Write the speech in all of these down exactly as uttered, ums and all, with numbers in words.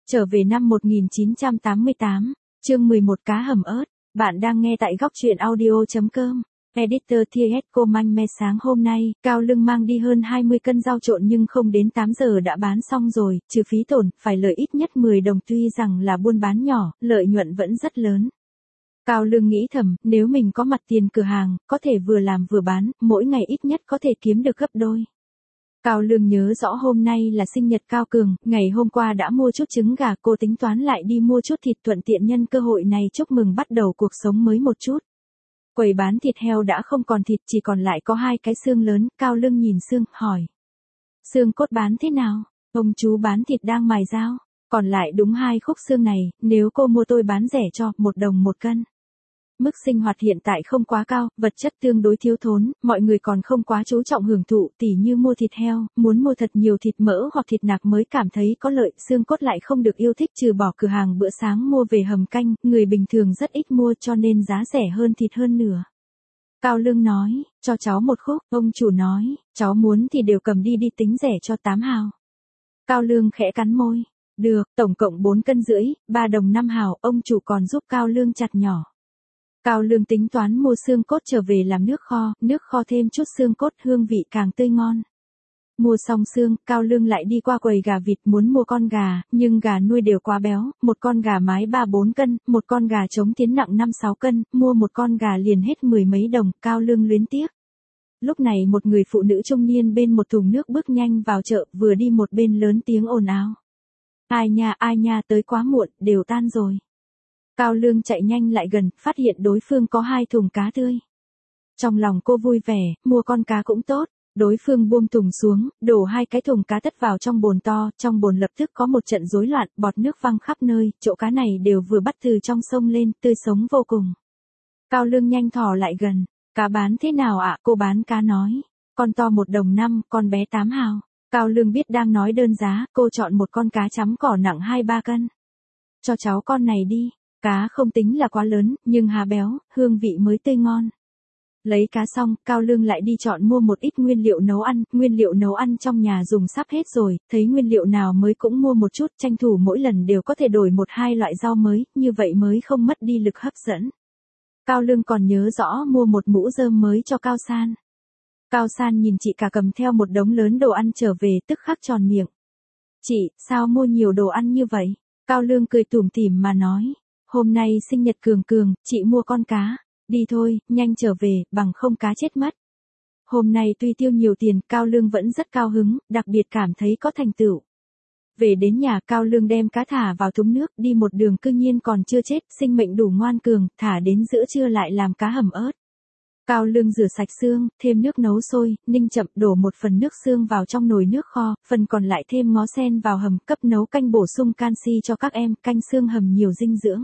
Trở về năm một nghìn chín trăm tám mươi tám, chương mười một cá hầm ớt, bạn đang nghe tại góc truyện audio.com. Editor tê ét cô Manh Me sáng hôm nay, Cao Lương mang đi hơn hai mươi cân rau trộn nhưng không đến tám giờ đã bán xong rồi, trừ phí tổn, phải lợi ít nhất mười đồng tuy rằng là buôn bán nhỏ, lợi nhuận vẫn rất lớn. Cao Lương nghĩ thầm, nếu mình có mặt tiền cửa hàng, có thể vừa làm vừa bán, mỗi ngày ít nhất có thể kiếm được gấp đôi. Cao Lương nhớ rõ hôm nay là sinh nhật Cao Cường, ngày hôm qua đã mua chút trứng gà, cô tính toán lại đi mua chút thịt thuận tiện nhân cơ hội này chúc mừng bắt đầu cuộc sống mới một chút. Quầy bán thịt heo đã không còn thịt, chỉ còn lại có hai cái xương lớn, Cao Lương nhìn xương, hỏi. Xương cốt bán thế nào? Ông chú bán thịt đang mài dao, còn lại đúng hai khúc xương này, nếu cô mua tôi bán rẻ cho, một đồng một cân. Mức sinh hoạt hiện tại không quá cao, vật chất tương đối thiếu thốn, mọi người còn không quá chú trọng hưởng thụ, tỉ như mua thịt heo, muốn mua thật nhiều thịt mỡ hoặc thịt nạc mới cảm thấy có lợi, xương cốt lại không được yêu thích, trừ bỏ cửa hàng bữa sáng mua về hầm canh, người bình thường rất ít mua cho nên giá rẻ hơn thịt hơn nửa. Cao Lương nói, cho cháu một khúc, ông chủ nói, cháu muốn thì đều cầm đi đi tính rẻ cho tám hào. Cao Lương khẽ cắn môi, được, tổng cộng bốn cân rưỡi, ba đồng năm hào, ông chủ còn giúp Cao Lương chặt nhỏ. Cao Lương tính toán mua xương cốt trở về làm nước kho, nước kho thêm chút xương cốt hương vị càng tươi ngon. Mua xong xương, Cao Lương lại đi qua quầy gà vịt muốn mua con gà, nhưng gà nuôi đều quá béo, một con gà mái ba bốn cân, một con gà trống tiến nặng năm sáu cân, mua một con gà liền hết mười mấy đồng, Cao Lương luyến tiếc. Lúc này một người phụ nữ trung niên bên một thùng nước bước nhanh vào chợ, vừa đi một bên lớn tiếng ồn ào. Ai nha ai nha tới quá muộn, đều tan rồi. Cao Lương chạy nhanh lại gần, phát hiện đối phương có hai thùng cá tươi. Trong lòng cô vui vẻ, mua con cá cũng tốt, đối phương buông thùng xuống, đổ hai cái thùng cá tất vào trong bồn to, trong bồn lập tức có một trận rối loạn, bọt nước văng khắp nơi, chỗ cá này đều vừa bắt từ trong sông lên, tươi sống vô cùng. Cao Lương nhanh thò lại gần, cá bán thế nào ạ? Cô bán cá nói, con to một đồng năm, con bé tám hào. Cao Lương biết đang nói đơn giá, cô chọn một con cá chấm cỏ nặng hai ba cân. Cho cháu con này đi. Cá không tính là quá lớn, nhưng há béo, hương vị mới tươi ngon. Lấy cá xong, Cao Lương lại đi chọn mua một ít nguyên liệu nấu ăn, nguyên liệu nấu ăn trong nhà dùng sắp hết rồi, thấy nguyên liệu nào mới cũng mua một chút, tranh thủ mỗi lần đều có thể đổi một hai loại rau mới, như vậy mới không mất đi lực hấp dẫn. Cao Lương còn nhớ rõ mua một mũ rơm mới cho Cao San. Cao San nhìn chị cả cầm theo một đống lớn đồ ăn trở về tức khắc tròn miệng. Chị, sao mua nhiều đồ ăn như vậy? Cao Lương cười tủm tỉm mà nói. Hôm nay sinh nhật Cường Cường, chị mua con cá, đi thôi, nhanh trở về, bằng không cá chết mất. Hôm nay tuy tiêu nhiều tiền, Cao Lương vẫn rất cao hứng, đặc biệt cảm thấy có thành tựu. Về đến nhà, Cao Lương đem cá thả vào thúng nước, đi một đường cư nhiên còn chưa chết, sinh mệnh đủ ngoan cường, thả đến giữa trưa lại làm cá hầm ớt. Cao Lương rửa sạch xương, thêm nước nấu sôi, ninh chậm, đổ một phần nước xương vào trong nồi nước kho, phần còn lại thêm ngó sen vào hầm, cấp nấu canh bổ sung canxi cho các em, canh xương hầm nhiều dinh dưỡng.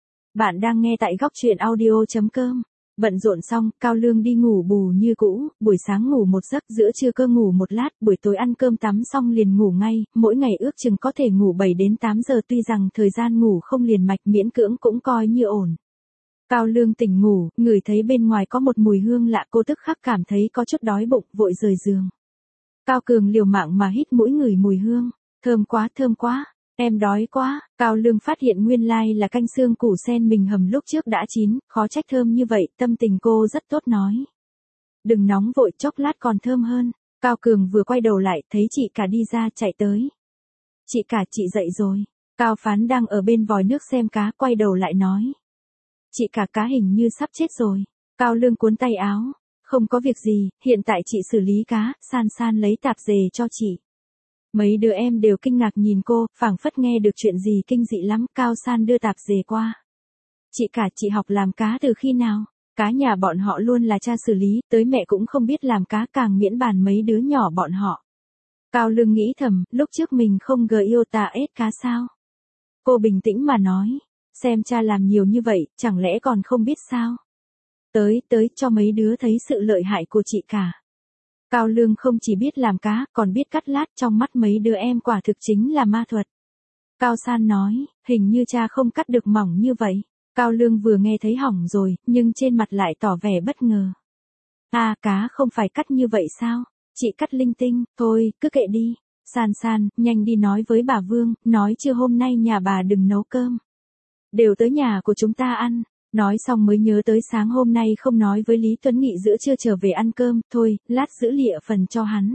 Bạn đang nghe tại góc truyện audio.com. Bận rộn xong, Cao Lương đi ngủ bù như cũ, buổi sáng ngủ một giấc, giữa trưa cơ ngủ một lát, buổi tối ăn cơm tắm xong liền ngủ ngay, mỗi ngày ước chừng có thể ngủ bảy đến tám giờ tuy rằng thời gian ngủ không liền mạch miễn cưỡng cũng coi như ổn. Cao Lương tỉnh ngủ, ngửi thấy bên ngoài có một mùi hương lạ, cô tức khắc cảm thấy có chút đói bụng, vội rời giường. Cao Cường liều mạng mà hít mũi ngửi mùi hương, thơm quá thơm quá. Em đói quá, Cao Lương phát hiện nguyên lai là canh xương củ sen mình hầm lúc trước đã chín, khó trách thơm như vậy, tâm tình cô rất tốt nói. Đừng nóng vội, chốc lát còn thơm hơn. Cao Cường vừa quay đầu lại, thấy chị cả đi ra, chạy tới. Chị cả, chị dậy rồi. Cao Phán đang ở bên vòi nước xem cá, quay đầu lại nói. Chị cả, cá hình như sắp chết rồi. Cao Lương cuốn tay áo. Không có việc gì, hiện tại chị xử lý cá, San San lấy tạp dề cho chị. Mấy đứa em đều kinh ngạc nhìn cô, phảng phất nghe được chuyện gì kinh dị lắm, Cao San đưa tạp dề qua. Chị cả, chị học làm cá từ khi nào? Cá nhà bọn họ luôn là cha xử lý, tới mẹ cũng không biết làm cá, càng miễn bàn mấy đứa nhỏ bọn họ. Cao Lương nghĩ thầm, lúc trước mình không gờ yêu ta ết cá sao? Cô bình tĩnh mà nói, xem cha làm nhiều như vậy, chẳng lẽ còn không biết sao? Tới, tới, cho mấy đứa thấy sự lợi hại của chị cả. Cao Lương không chỉ biết làm cá, còn biết cắt lát, trong mắt mấy đứa em quả thực chính là ma thuật. Cao San nói, hình như cha không cắt được mỏng như vậy. Cao Lương vừa nghe thấy hỏng rồi, nhưng trên mặt lại tỏ vẻ bất ngờ. À, cá không phải cắt như vậy sao? Chị cắt linh tinh, thôi, cứ kệ đi. San San, nhanh đi nói với bà Vương, nói chưa hôm nay nhà bà đừng nấu cơm. Đều tới nhà của chúng ta ăn. Nói xong mới nhớ tới sáng hôm nay không nói với Lý Tuấn Nghị giữa trưa trở về ăn cơm, thôi, lát giữ lịa phần cho hắn.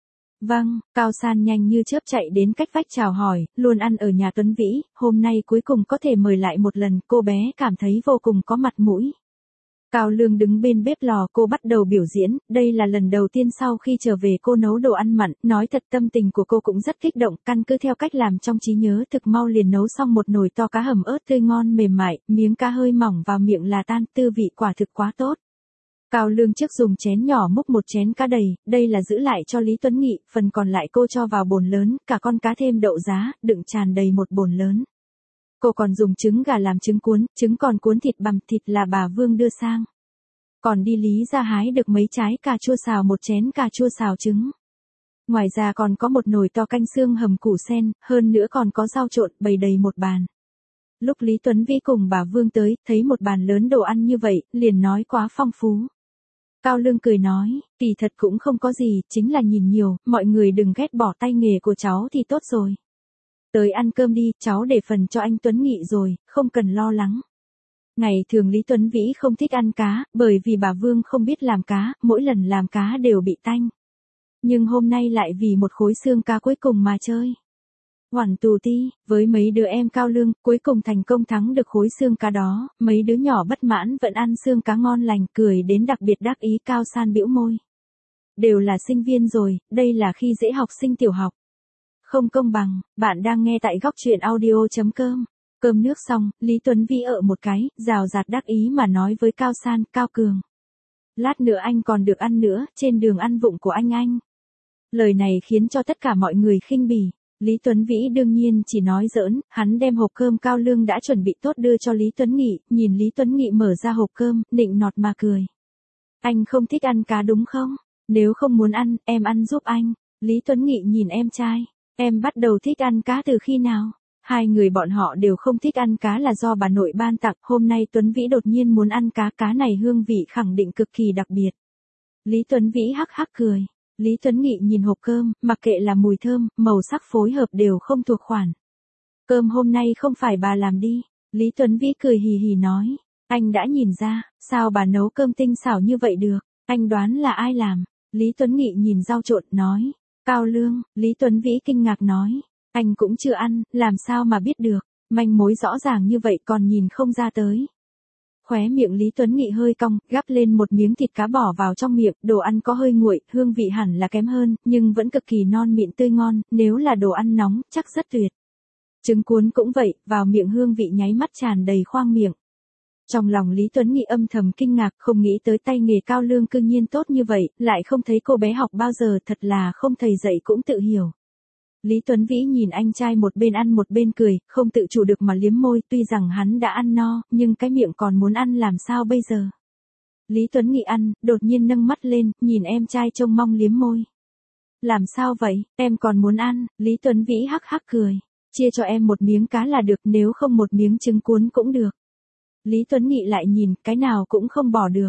Vâng, Cao San nhanh như chớp chạy đến cách vách chào hỏi, luôn ăn ở nhà Tuấn Vĩ, hôm nay cuối cùng có thể mời lại một lần, cô bé cảm thấy vô cùng có mặt mũi. Cao Lương đứng bên bếp lò, cô bắt đầu biểu diễn, đây là lần đầu tiên sau khi trở về cô nấu đồ ăn mặn, nói thật tâm tình của cô cũng rất kích động, căn cứ theo cách làm trong trí nhớ thực mau liền nấu xong một nồi to cá hầm ớt tươi ngon mềm mại, miếng cá hơi mỏng vào miệng là tan, tư vị quả thực quá tốt. Cao Lương trước dùng chén nhỏ múc một chén cá đầy, đây là giữ lại cho Lý Tuấn Nghị, phần còn lại cô cho vào bồn lớn, cả con cá thêm đậu giá, đựng tràn đầy một bồn lớn. Cô còn dùng trứng gà làm trứng cuốn, trứng còn cuốn thịt bằm, thịt là bà Vương đưa sang. Còn đi Lý ra hái được mấy trái cà chua xào, một chén cà chua xào trứng. Ngoài ra còn có một nồi to canh xương hầm củ sen, hơn nữa còn có rau trộn, bày đầy một bàn. Lúc Lý Tuấn Vĩ cùng bà Vương tới, thấy một bàn lớn đồ ăn như vậy, liền nói quá phong phú. Cao Lương cười nói, kỳ thật cũng không có gì, chính là nhìn nhiều, mọi người đừng ghét bỏ tay nghề của cháu thì tốt rồi. Tới ăn cơm đi, cháu để phần cho anh Tuấn Nghị rồi, không cần lo lắng. Ngày thường Lý Tuấn Vĩ không thích ăn cá, bởi vì bà Vương không biết làm cá, mỗi lần làm cá đều bị tanh. Nhưng hôm nay lại vì một khối xương cá cuối cùng mà chơi. Hoản tù ti, với mấy đứa em Cao Lương, cuối cùng thành công thắng được khối xương cá đó, mấy đứa nhỏ bất mãn vẫn ăn xương cá ngon lành, cười đến đặc biệt đắc ý. Cao San bĩu môi. Đều là sinh viên rồi, đây là khi dễ học sinh tiểu học. Không công bằng, bạn đang nghe tại góc truyện audio.com. Cơm nước xong, Lý Tuấn Vĩ ở một cái, rào rạt đắc ý mà nói với Cao San, Cao Cường. Lát nữa anh còn được ăn nữa, trên đường ăn vụng của anh anh. Lời này khiến cho tất cả mọi người khinh bỉ. Lý Tuấn Vĩ đương nhiên chỉ nói giỡn, hắn đem hộp cơm Cao Lương đã chuẩn bị tốt đưa cho Lý Tuấn Nghị, nhìn Lý Tuấn Nghị mở ra hộp cơm, nịnh nọt mà cười. Anh không thích ăn cá đúng không? Nếu không muốn ăn, em ăn giúp anh. Lý Tuấn Nghị nhìn em trai, em bắt đầu thích ăn cá từ khi nào? Hai người bọn họ đều không thích ăn cá là do bà nội ban tặng, hôm nay Tuấn Vĩ đột nhiên muốn ăn cá, cá này hương vị khẳng định cực kỳ đặc biệt. Lý Tuấn Vĩ hắc hắc cười. Lý Tuấn Nghị nhìn hộp cơm, mặc kệ là mùi thơm, màu sắc phối hợp đều không thuộc khoản. Cơm hôm nay không phải bà làm đi. Lý Tuấn Vĩ cười hì hì nói. Anh đã nhìn ra, sao bà nấu cơm tinh xảo như vậy được, anh đoán là ai làm. Lý Tuấn Nghị nhìn rau trộn, nói. Cao Lương, Lý Tuấn Vĩ kinh ngạc nói. Anh cũng chưa ăn, làm sao mà biết được, manh mối rõ ràng như vậy còn nhìn không ra tới. Khóe miệng Lý Tuấn Nghị hơi cong, gắp lên một miếng thịt cá bỏ vào trong miệng, đồ ăn có hơi nguội, hương vị hẳn là kém hơn, nhưng vẫn cực kỳ non mịn tươi ngon, nếu là đồ ăn nóng, chắc rất tuyệt. Trứng cuốn cũng vậy, vào miệng hương vị nháy mắt tràn đầy khoang miệng. Trong lòng Lý Tuấn Nghị âm thầm kinh ngạc, không nghĩ tới tay nghề Cao Lương cư nhiên tốt như vậy, lại không thấy cô bé học bao giờ, thật là không thầy dạy cũng tự hiểu. Lý Tuấn Vĩ nhìn anh trai một bên ăn một bên cười, không tự chủ được mà liếm môi, tuy rằng hắn đã ăn no, nhưng cái miệng còn muốn ăn làm sao bây giờ. Lý Tuấn Nghị ăn, đột nhiên nâng mắt lên, nhìn em trai trông mong liếm môi. Làm sao vậy, em còn muốn ăn, Lý Tuấn Vĩ hắc hắc cười, chia cho em một miếng cá là được, nếu không một miếng trứng cuốn cũng được. Lý Tuấn Nghị lại nhìn, cái nào cũng không bỏ được.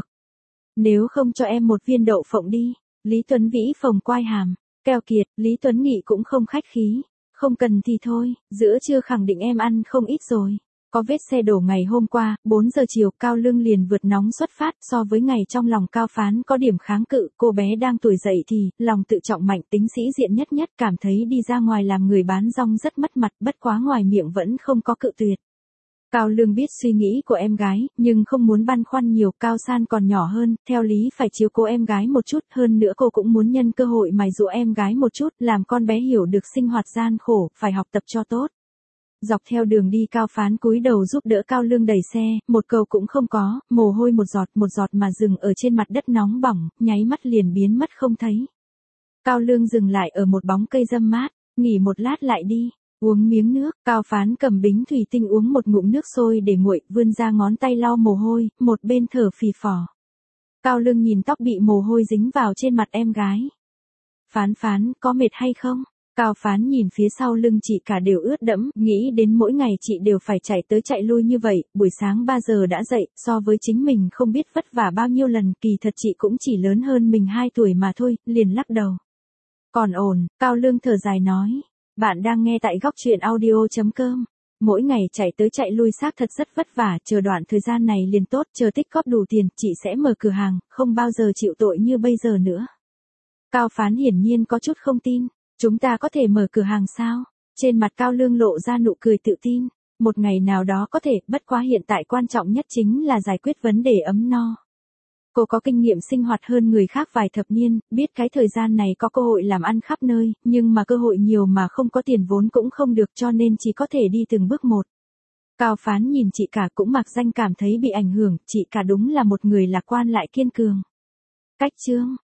Nếu không cho em một viên đậu phộng đi, Lý Tuấn Vĩ phồng quai hàm. Keo kiệt, Lý Tuấn Nghị cũng không khách khí. Không cần thì thôi, giữa trưa khẳng định em ăn không ít rồi. Có vết xe đổ ngày hôm qua, bốn giờ chiều, Cao Lương liền vượt nóng xuất phát, so với ngày trong lòng Cao Phán có điểm kháng cự, cô bé đang tuổi dậy thì, lòng tự trọng mạnh, tính sĩ diện nhất nhất, cảm thấy đi ra ngoài làm người bán rong rất mất mặt, bất quá ngoài miệng vẫn không có cự tuyệt. Cao Lương biết suy nghĩ của em gái, nhưng không muốn băn khoăn nhiều, Cao San còn nhỏ hơn, theo lý phải chiếu cố em gái một chút, hơn nữa cô cũng muốn nhân cơ hội mài dũa em gái một chút, làm con bé hiểu được sinh hoạt gian khổ, phải học tập cho tốt. Dọc theo đường đi Cao Phán cúi đầu giúp đỡ Cao Lương đẩy xe, một câu cũng không có, mồ hôi một giọt một giọt mà dừng ở trên mặt đất nóng bỏng, nháy mắt liền biến mất không thấy. Cao Lương dừng lại ở một bóng cây râm mát, nghỉ một lát lại đi. Uống miếng nước, Cao Phán cầm bính thủy tinh uống một ngụm nước sôi để nguội, vươn ra ngón tay lau mồ hôi, một bên thở phì phò. Cao Lương nhìn tóc bị mồ hôi dính vào trên mặt em gái. Phán Phán, có mệt hay không? Cao Phán nhìn phía sau lưng chị cả đều ướt đẫm, nghĩ đến mỗi ngày chị đều phải chạy tới chạy lui như vậy, buổi sáng ba giờ đã dậy, so với chính mình không biết vất vả bao nhiêu lần, kỳ thật chị cũng chỉ lớn hơn mình hai tuổi mà thôi, liền lắc đầu. Còn ổn, Cao Lương thở dài nói. Bạn đang nghe tại góc truyện audio.com. Mỗi ngày chạy tới chạy lui xác thật rất vất vả, chờ đoạn thời gian này liền tốt, chờ tích góp đủ tiền, chị sẽ mở cửa hàng, không bao giờ chịu tội như bây giờ nữa. Cao Phán hiển nhiên có chút không tin. Chúng ta có thể mở cửa hàng sao? Trên mặt Cao Lương lộ ra nụ cười tự tin. Một ngày nào đó có thể, bất quá hiện tại quan trọng nhất chính là giải quyết vấn đề ấm no. Cô có kinh nghiệm sinh hoạt hơn người khác vài thập niên, biết cái thời gian này có cơ hội làm ăn khắp nơi, nhưng mà cơ hội nhiều mà không có tiền vốn cũng không được, cho nên chỉ có thể đi từng bước một. Cao Phán nhìn chị cả cũng mặc danh cảm thấy bị ảnh hưởng, chị cả đúng là một người lạc quan lại kiên cường. Cách chương